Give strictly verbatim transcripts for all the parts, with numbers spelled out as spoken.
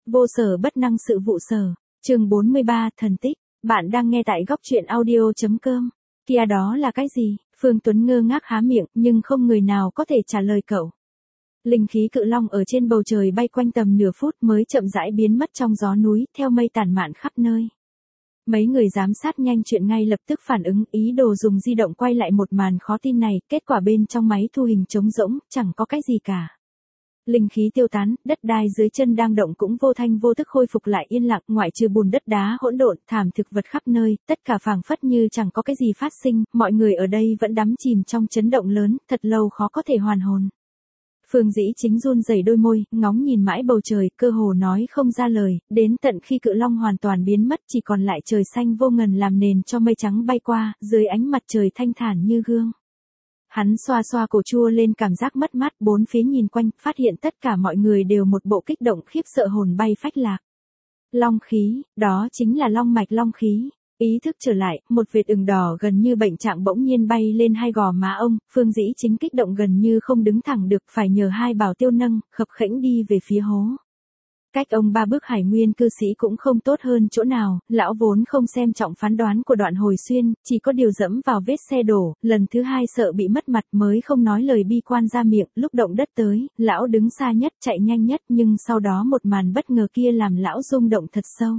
Vô sở bất năng sự vụ sở. Chương bốn mươi ba, thần tích. Bạn đang nghe tại góc truyện audio.com. Kia đó là cái gì? Phương Tuấn ngơ ngác há miệng, nhưng không người nào có thể trả lời cậu. Linh khí cự long ở trên bầu trời bay quanh tầm nửa phút mới chậm rãi biến mất trong gió núi, theo mây tản mạn khắp nơi. Mấy người giám sát nhanh chuyện ngay lập tức phản ứng, ý đồ dùng di động quay lại một màn khó tin này, kết quả bên trong máy thu hình trống rỗng, chẳng có cái gì cả. Linh khí tiêu tán, đất đai dưới chân đang động cũng vô thanh vô tức khôi phục lại yên lặng, ngoại trừ bùn đất đá hỗn độn, thảm thực vật khắp nơi, tất cả phảng phất như chẳng có cái gì phát sinh, mọi người ở đây vẫn đắm chìm trong chấn động lớn, thật lâu khó có thể hoàn hồn. Phương Dĩ Chính run rẩy đôi môi, ngóng nhìn mãi bầu trời, cơ hồ nói không ra lời, đến tận khi cự long hoàn toàn biến mất chỉ còn lại trời xanh vô ngần làm nền cho mây trắng bay qua, dưới ánh mặt trời thanh thản như gương. Hắn xoa xoa cổ chua lên cảm giác mất mát, bốn phía nhìn quanh, phát hiện tất cả mọi người đều một bộ kích động khiếp sợ hồn bay phách lạc. Long khí, đó chính là long mạch long khí. Ý thức trở lại, một vệt ửng đỏ gần như bệnh trạng bỗng nhiên bay lên hai gò má ông, Phương Dĩ Chính kích động gần như không đứng thẳng được, phải nhờ hai bảo tiêu nâng, khập khẽnh đi về phía hố. Cách ông ba bước Hải Nguyên cư sĩ cũng không tốt hơn chỗ nào, lão vốn không xem trọng phán đoán của Đoạn Hồi Xuyên, chỉ có điều dẫm vào vết xe đổ, lần thứ hai sợ bị mất mặt mới không nói lời bi quan ra miệng, lúc động đất tới, lão đứng xa nhất chạy nhanh nhất nhưng sau đó một màn bất ngờ kia làm lão rung động thật sâu.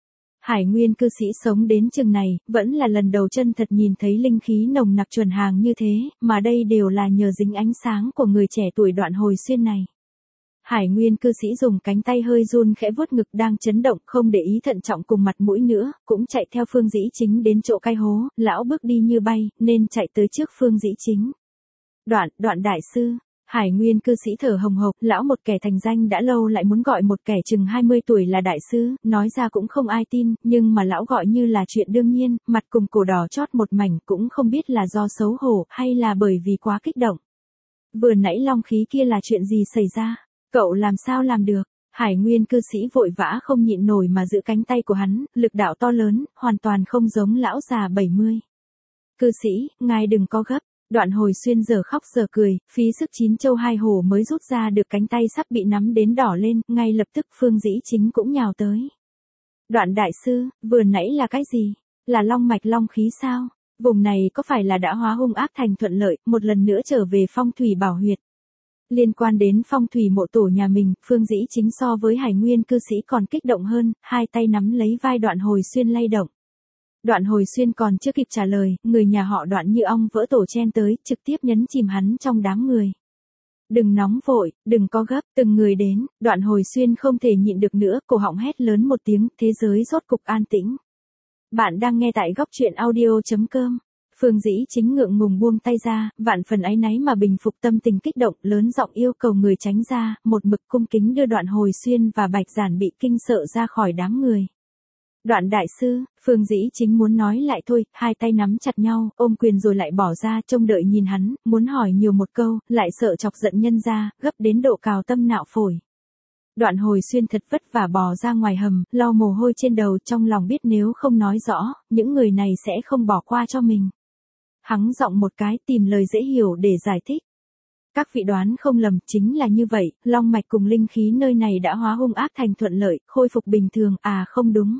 Hải Nguyên cư sĩ sống đến chừng này, vẫn là lần đầu chân thật nhìn thấy linh khí nồng nặc chuẩn hàng như thế, mà đây đều là nhờ dính ánh sáng của người trẻ tuổi Đoạn Hồi Xuyên này. Hải Nguyên cư sĩ dùng cánh tay hơi run khẽ vuốt ngực đang chấn động, không để ý thận trọng cùng mặt mũi nữa, cũng chạy theo Phương Dĩ Chính đến chỗ cái hố, lão bước đi như bay, nên chạy tới trước Phương Dĩ Chính. Đoạn, đoạn đại sư. Hải Nguyên cư sĩ thở hồng hộc, lão một kẻ thành danh đã lâu lại muốn gọi một kẻ chừng hai mươi tuổi là đại sư, nói ra cũng không ai tin, nhưng mà lão gọi như là chuyện đương nhiên, mặt cùng cổ đỏ chót một mảnh, cũng không biết là do xấu hổ hay là bởi vì quá kích động. Vừa nãy long khí kia là chuyện gì xảy ra? Cậu làm sao làm được? Hải Nguyên cư sĩ vội vã không nhịn nổi mà giữ cánh tay của hắn, lực đạo to lớn, hoàn toàn không giống lão già bảy mươi. Cư sĩ, ngài đừng có gấp. Đoạn Hồi Xuyên giờ khóc giờ cười, phí sức chín châu hai hổ mới rút ra được cánh tay sắp bị nắm đến đỏ lên, ngay lập tức Phương Dĩ Chính cũng nhào tới. Đoạn đại sư, vừa nãy là cái gì? Là long mạch long khí sao? Vùng này có phải là đã hóa hung ác thành thuận lợi, một lần nữa trở về phong thủy bảo huyệt? Liên quan đến phong thủy mộ tổ nhà mình, Phương Dĩ Chính so với Hải Nguyên cư sĩ còn kích động hơn, hai tay nắm lấy vai Đoạn Hồi Xuyên lay động. Đoạn Hồi Xuyên còn chưa kịp trả lời, người nhà họ Đoạn như ong vỡ tổ chen tới, trực tiếp nhấn chìm hắn trong đám người. Đừng nóng vội, đừng có gấp, từng người đến, Đoạn Hồi Xuyên không thể nhịn được nữa, cổ họng hét lớn một tiếng, thế giới rốt cục an tĩnh. Bạn đang nghe tại góc truyện audio.com. Phương Dĩ Chính ngượng ngùng buông tay ra, vạn phần áy náy mà bình phục tâm tình kích động, lớn giọng yêu cầu người tránh ra, một mực cung kính đưa Đoạn Hồi Xuyên và Bạch Giản bị kinh sợ ra khỏi đám người. Đoạn đại sư, Phương Dĩ Chính muốn nói lại thôi, hai tay nắm chặt nhau, ôm quyền rồi lại bỏ ra, trông đợi nhìn hắn, muốn hỏi nhiều một câu, lại sợ chọc giận nhân ra, gấp đến độ cào tâm nạo phổi. Đoạn Hồi Xuyên thật vất vả bò ra ngoài hầm, lau mồ hôi trên đầu, trong lòng biết nếu không nói rõ, những người này sẽ không bỏ qua cho mình. Hắn giọng một cái, tìm lời dễ hiểu để giải thích. Các vị đoán không lầm, chính là như vậy, long mạch cùng linh khí nơi này đã hóa hung ác thành thuận lợi, khôi phục bình thường, à không đúng.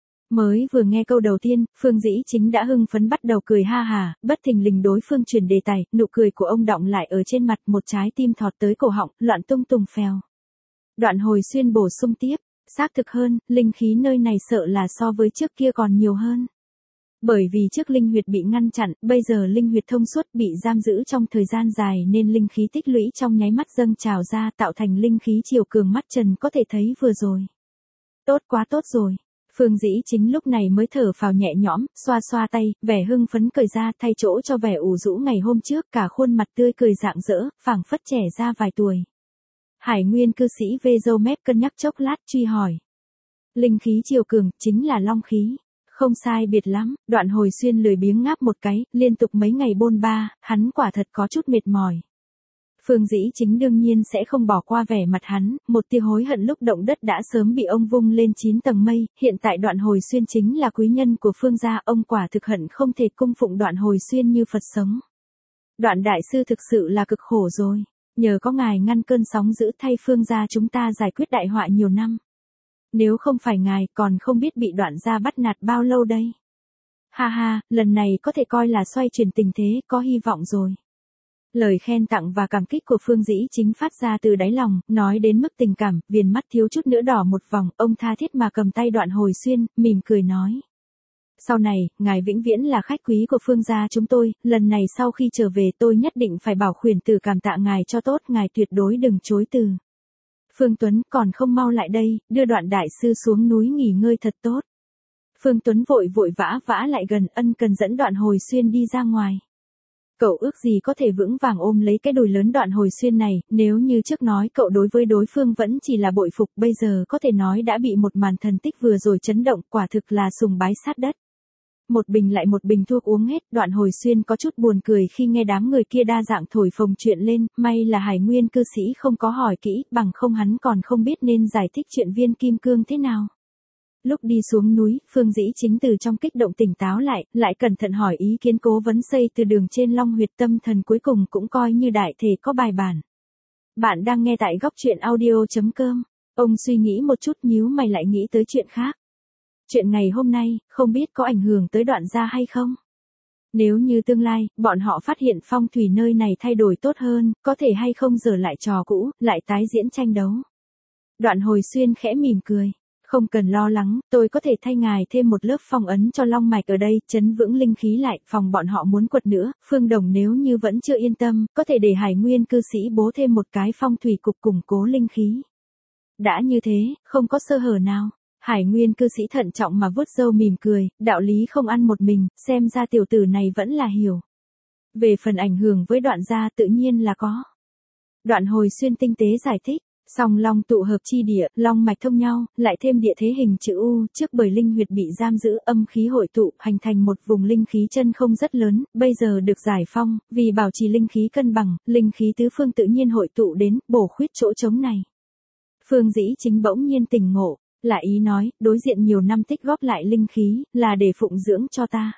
Mới vừa nghe câu đầu tiên, Phương Dĩ Chính đã hưng phấn bắt đầu cười ha hà, bất thình lình đối phương chuyển đề tài, nụ cười của ông đọng lại ở trên mặt, một trái tim thọt tới cổ họng, loạn tung tùng phèo. Đoạn Hồi Xuyên bổ sung tiếp, xác thực hơn, linh khí nơi này sợ là so với trước kia còn nhiều hơn. Bởi vì trước linh huyệt bị ngăn chặn, bây giờ linh huyệt thông suốt bị giam giữ trong thời gian dài nên linh khí tích lũy trong nháy mắt dâng trào ra tạo thành linh khí chiều cường mắt trần có thể thấy vừa rồi. Tốt quá tốt rồi. Phương Dĩ Chính lúc này mới thở phào nhẹ nhõm, xoa xoa tay, vẻ hưng phấn cởi ra thay chỗ cho vẻ ủ rũ ngày hôm trước, cả khuôn mặt tươi cười rạng rỡ, phảng phất trẻ ra vài tuổi. Hải Nguyên cư sĩ vê râu mép cân nhắc chốc lát truy hỏi. Linh khí chiều cường, chính là long khí. Không sai biệt lắm, Đoạn Hồi Xuyên lười biếng ngáp một cái, liên tục mấy ngày bôn ba, hắn quả thật có chút mệt mỏi. Phương Dĩ Chính đương nhiên sẽ không bỏ qua vẻ mặt hắn, một tia hối hận lúc động đất đã sớm bị ông vung lên chín tầng mây, hiện tại Đoạn Hồi Xuyên chính là quý nhân của Phương gia, ông quả thực hận không thể cung phụng Đoạn Hồi Xuyên như Phật sống. Đoạn đại sư thực sự là cực khổ rồi, nhờ có ngài ngăn cơn sóng dữ thay Phương gia chúng ta giải quyết đại họa nhiều năm. Nếu không phải ngài còn không biết bị Đoạn gia bắt nạt bao lâu đây. Ha ha, lần này có thể coi là xoay chuyển tình thế, có hy vọng rồi. Lời khen tặng và cảm kích của Phương Dĩ Chính phát ra từ đáy lòng, nói đến mức tình cảm, viền mắt thiếu chút nữa đỏ một vòng, ông tha thiết mà cầm tay Đoạn Hồi Xuyên, mỉm cười nói. Sau này, ngài vĩnh viễn là khách quý của Phương gia chúng tôi, lần này sau khi trở về tôi nhất định phải bảo khuyển tử cảm tạ ngài cho tốt, ngài tuyệt đối đừng chối từ. Phương Tuấn còn không mau lại đây, đưa Đoạn đại sư xuống núi nghỉ ngơi thật tốt. Phương Tuấn vội vội vã vã lại gần, ân cần dẫn Đoạn Hồi Xuyên đi ra ngoài. Cậu ước gì có thể vững vàng ôm lấy cái đùi lớn Đoạn Hồi Xuyên này, nếu như trước nói cậu đối với đối phương vẫn chỉ là bội phục, bây giờ có thể nói đã bị một màn thần tích vừa rồi chấn động, quả thực là sùng bái sát đất. Một bình lại một bình thuốc uống hết, Đoạn Hồi Xuyên có chút buồn cười khi nghe đám người kia đa dạng thổi phồng chuyện lên, may là Hải Nguyên cư sĩ không có hỏi kỹ, bằng không hắn còn không biết nên giải thích chuyện viên kim cương thế nào. Lúc đi xuống núi, Phương Dĩ Chính từ trong kích động tỉnh táo lại, lại cẩn thận hỏi ý kiến Cố Vấn xây từ đường trên Long Huyệt, tâm thần cuối cùng cũng coi như đại thể có bài bản. Bạn đang nghe tại góc truyện audio chấm com. Ông suy nghĩ một chút nhíu mày lại nghĩ tới chuyện khác. Chuyện ngày hôm nay, không biết có ảnh hưởng tới Đoạn gia hay không? Nếu như tương lai, bọn họ phát hiện phong thủy nơi này thay đổi tốt hơn, có thể hay không giở lại trò cũ, lại tái diễn tranh đấu. Đoạn Hồi Xuyên khẽ mỉm cười. Không cần lo lắng, tôi có thể thay ngài thêm một lớp phong ấn cho long mạch ở đây, chấn vững linh khí lại, phòng bọn họ muốn quật nữa, Phương Đồng nếu như vẫn chưa yên tâm, có thể để Hải Nguyên cư sĩ bố thêm một cái phong thủy cục củng cố linh khí. Đã như thế, không có sơ hở nào. Hải Nguyên cư sĩ thận trọng mà vuốt râu mỉm cười, đạo lý không ăn một mình, xem ra tiểu tử này vẫn là hiểu. Về phần ảnh hưởng với Đoạn gia tự nhiên là có. Đoạn Hồi Xuyên tinh tế giải thích. Song long tụ hợp chi địa, long mạch thông nhau, lại thêm địa thế hình chữ U, trước bởi linh huyệt bị giam giữ, âm khí hội tụ, hành thành một vùng linh khí chân không rất lớn, bây giờ được giải phong, vì bảo trì linh khí cân bằng, linh khí tứ phương tự nhiên hội tụ đến, bổ khuyết chỗ trống này. Phương Dĩ Chính bỗng nhiên tỉnh ngộ, là ý nói, đối diện nhiều năm tích góp lại linh khí, là để phụng dưỡng cho ta.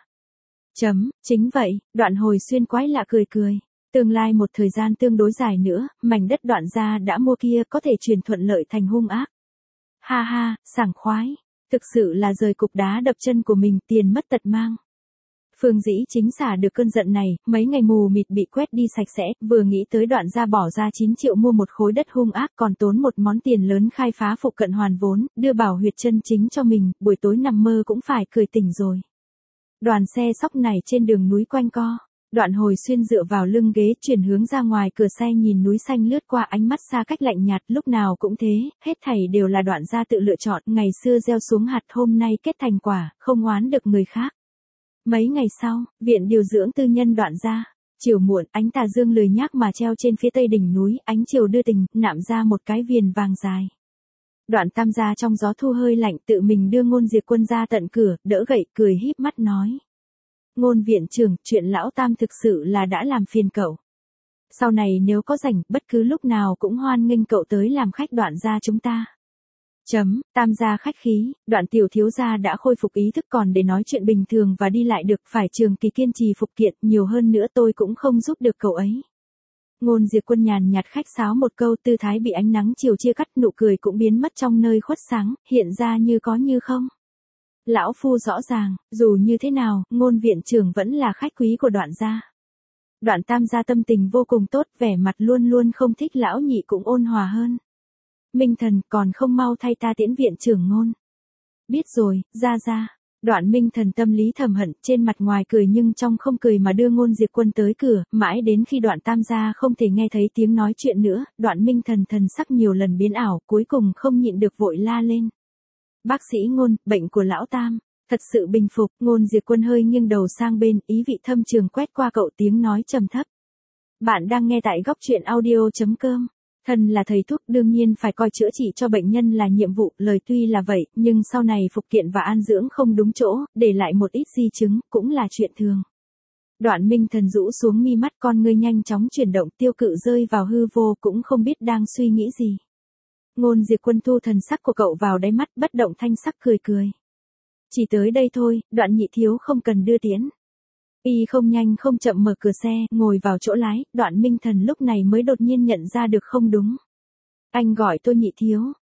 Chấm, chính vậy, Đoạn Hồi Xuyên quái lạ cười cười. Tương lai một thời gian tương đối dài nữa, mảnh đất Đoạn gia đã mua kia có thể chuyển thuận lợi thành hung ác. Ha ha, sảng khoái. Thực sự là rời cục đá đập chân của mình, tiền mất tật mang. Phương Dĩ Chính xả được cơn giận này, mấy ngày mù mịt bị quét đi sạch sẽ, vừa nghĩ tới Đoạn gia bỏ ra chín triệu mua một khối đất hung ác, còn tốn một món tiền lớn khai phá phụ cận hoàn vốn, đưa bảo huyệt chân chính cho mình, buổi tối nằm mơ cũng phải cười tỉnh rồi. Đoàn xe sóc này trên đường núi quanh co. Đoạn Hồi Xuyên dựa vào lưng ghế, chuyển hướng ra ngoài cửa xe, nhìn núi xanh lướt qua, ánh mắt xa cách lạnh nhạt, lúc nào cũng thế, hết thảy đều là Đoạn gia tự lựa chọn, ngày xưa gieo xuống hạt hôm nay kết thành quả, không oán được người khác. Mấy ngày sau, viện điều dưỡng tư nhân Đoạn gia. Chiều muộn, ánh tà dương lười nhác mà treo trên phía tây đỉnh núi, ánh chiều đưa tình, nạm ra một cái viền vàng dài. Đoạn Tam gia trong gió thu hơi lạnh, tự mình đưa Ngôn Diệp Quân ra tận cửa, đỡ gậy, cười híp mắt nói. Ngôn viện trưởng, chuyện lão Tam thực sự là đã làm phiền cậu. Sau này nếu có rảnh, bất cứ lúc nào cũng hoan nghênh cậu tới làm khách Đoạn gia chúng ta. Chấm, Tam gia khách khí, Đoạn tiểu thiếu gia đã khôi phục ý thức, còn để nói chuyện bình thường và đi lại được, phải trường kỳ kiên trì phục kiện, nhiều hơn nữa tôi cũng không giúp được cậu ấy. Ngôn Diệp Quân nhàn nhạt khách sáo một câu, tư thái bị ánh nắng chiều chia cắt, nụ cười cũng biến mất trong nơi khuất sáng, hiện ra như có như không. Lão phu rõ ràng, dù như thế nào, Ngôn viện trưởng vẫn là khách quý của Đoạn gia. Đoạn Tam gia tâm tình vô cùng tốt, vẻ mặt luôn luôn không thích lão nhị cũng ôn hòa hơn. Minh Thần, còn không mau thay ta tiễn viện trưởng Ngôn. Biết rồi, ra ra. Đoạn Minh Thần tâm lý thầm hận, trên mặt ngoài cười nhưng trong không cười mà đưa Ngôn Diệp Quân tới cửa, mãi đến khi Đoạn Tam gia không thể nghe thấy tiếng nói chuyện nữa, Đoạn Minh Thần thần sắc nhiều lần biến ảo, cuối cùng không nhịn được vội la lên. Bác sĩ Ngôn, bệnh của lão Tam, thật sự bình phục. Ngôn Diệp Quân hơi nghiêng đầu sang bên, ý vị thâm trường quét qua cậu, tiếng nói trầm thấp. Bạn đang nghe tại góc truyện audio chấm com. Thần là thầy thuốc, đương nhiên phải coi chữa trị cho bệnh nhân là nhiệm vụ, lời tuy là vậy, nhưng sau này phục kiện và an dưỡng không đúng chỗ, để lại một ít di chứng, cũng là chuyện thường. Đoạn Minh Thần rũ xuống mi mắt, con ngươi nhanh chóng chuyển động, tiêu cự rơi vào hư vô, cũng không biết đang suy nghĩ gì. Ngôn Diệp Quân thu thần sắc của cậu vào đáy mắt, bất động thanh sắc cười cười. Chỉ tới đây thôi, Đoạn nhị thiếu không cần đưa tiễn. Y không nhanh không chậm mở cửa xe, ngồi vào chỗ lái, Đoạn Minh Thần lúc này mới đột nhiên nhận ra được không đúng. Anh gọi tôi nhị thiếu.